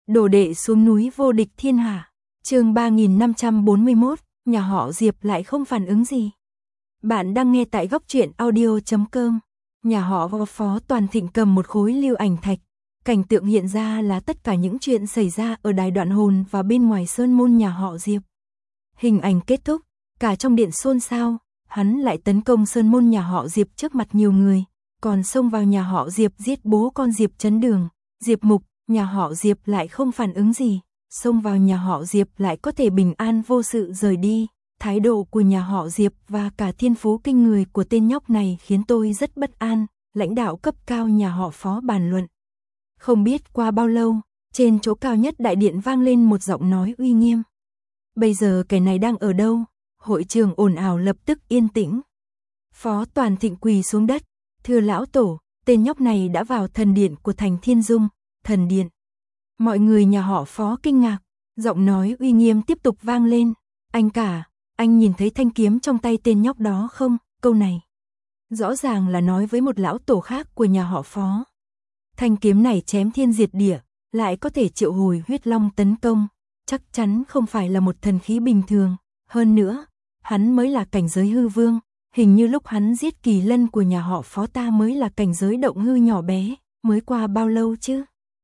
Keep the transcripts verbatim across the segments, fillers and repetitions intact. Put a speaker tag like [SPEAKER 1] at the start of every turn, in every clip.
[SPEAKER 1] Đồ đệ xuống núi vô địch thiên hạ. Chương ba nghìn năm trăm bốn mươi mốt, nhà họ Diệp lại không phản ứng gì. Bạn đang nghe tại góc truyện audio chấm com. Nhà họ Phó Toàn Thịnh cầm một khối lưu ảnh thạch. Cảnh tượng hiện ra là tất cả những chuyện xảy ra ở đài Đoạn Hồn và bên ngoài sơn môn nhà họ Diệp. Hình ảnh kết thúc, cả trong điện xôn xao, hắn lại tấn công sơn môn nhà họ Diệp trước mặt nhiều người, còn xông vào nhà họ Diệp giết bố con Diệp Chấn Đường, Diệp Mục. Nhà họ Diệp lại không phản ứng gì, xông vào nhà họ Diệp lại có thể bình an vô sự rời đi. Thái độ của nhà họ Diệp và cả thiên phú kinh người của tên nhóc này khiến tôi rất bất an. Lãnh đạo cấp cao nhà họ Phó bàn luận. Không biết qua bao lâu, trên chỗ cao nhất đại điện vang lên một giọng nói uy nghiêm. Bây giờ kẻ này đang ở đâu? Hội trường ồn ào lập tức yên tĩnh. Phó Toàn Thịnh quỳ xuống đất. Thưa lão tổ, tên nhóc này đã vào thần điện của thành Thiên Dung. Thần điện. Mọi người nhà họ Phó kinh ngạc, giọng nói uy nghiêm tiếp tục vang lên. Anh cả, anh nhìn thấy thanh kiếm trong tay tên nhóc đó không? Câu này rõ ràng là nói với một lão tổ khác của nhà họ Phó. Thanh kiếm này chém thiên diệt địa, lại có thể triệu hồi huyết long tấn công, chắc chắn không phải là một thần khí bình thường. Hơn nữa, hắn mới là cảnh giới hư vương, hình như lúc hắn giết Kỳ Lân của nhà họ Phó ta mới là cảnh giới động hư nhỏ bé, mới qua bao lâu chứ?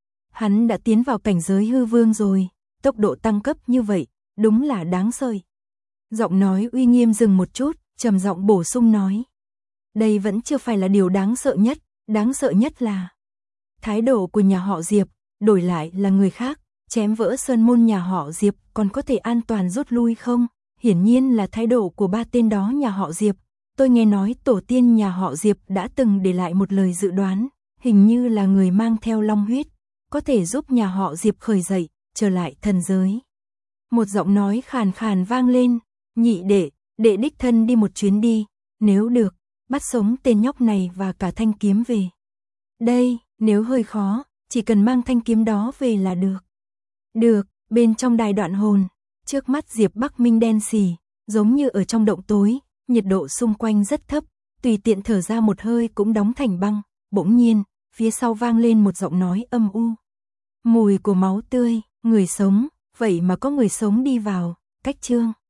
[SPEAKER 1] Hắn đã tiến vào cảnh giới hư vương rồi, tốc độ tăng cấp như vậy, đúng là đáng sợ. Giọng nói uy nghiêm dừng một chút, trầm giọng bổ sung nói. Đây vẫn chưa phải là điều đáng sợ nhất, đáng sợ nhất là thái độ của nhà họ Diệp, đổi lại là người khác, chém vỡ sơn môn nhà họ Diệp còn có thể an toàn rút lui không? Hiển nhiên là thái độ của ba tên đó nhà họ Diệp. Tôi nghe nói tổ tiên nhà họ Diệp đã từng để lại một lời dự đoán, hình như là người mang theo long huyết có thể giúp nhà họ Diệp khởi dậy, trở lại thần giới. Một giọng nói khàn khàn vang lên, nhị đệ, đệ đích thân đi một chuyến đi, nếu được, bắt sống tên nhóc này và cả thanh kiếm về. Đây, nếu hơi khó, chỉ cần mang thanh kiếm đó về là được. Được, bên trong đài Đoạn Hồn, trước mắt Diệp Bắc Minh đen xì, giống như ở trong động tối, nhiệt độ xung quanh rất thấp, tùy tiện thở ra một hơi cũng đóng thành băng. Bỗng nhiên, phía sau vang lên một giọng nói âm u. Mùi của máu tươi, người sống, vậy mà có người sống đi vào, cách chương.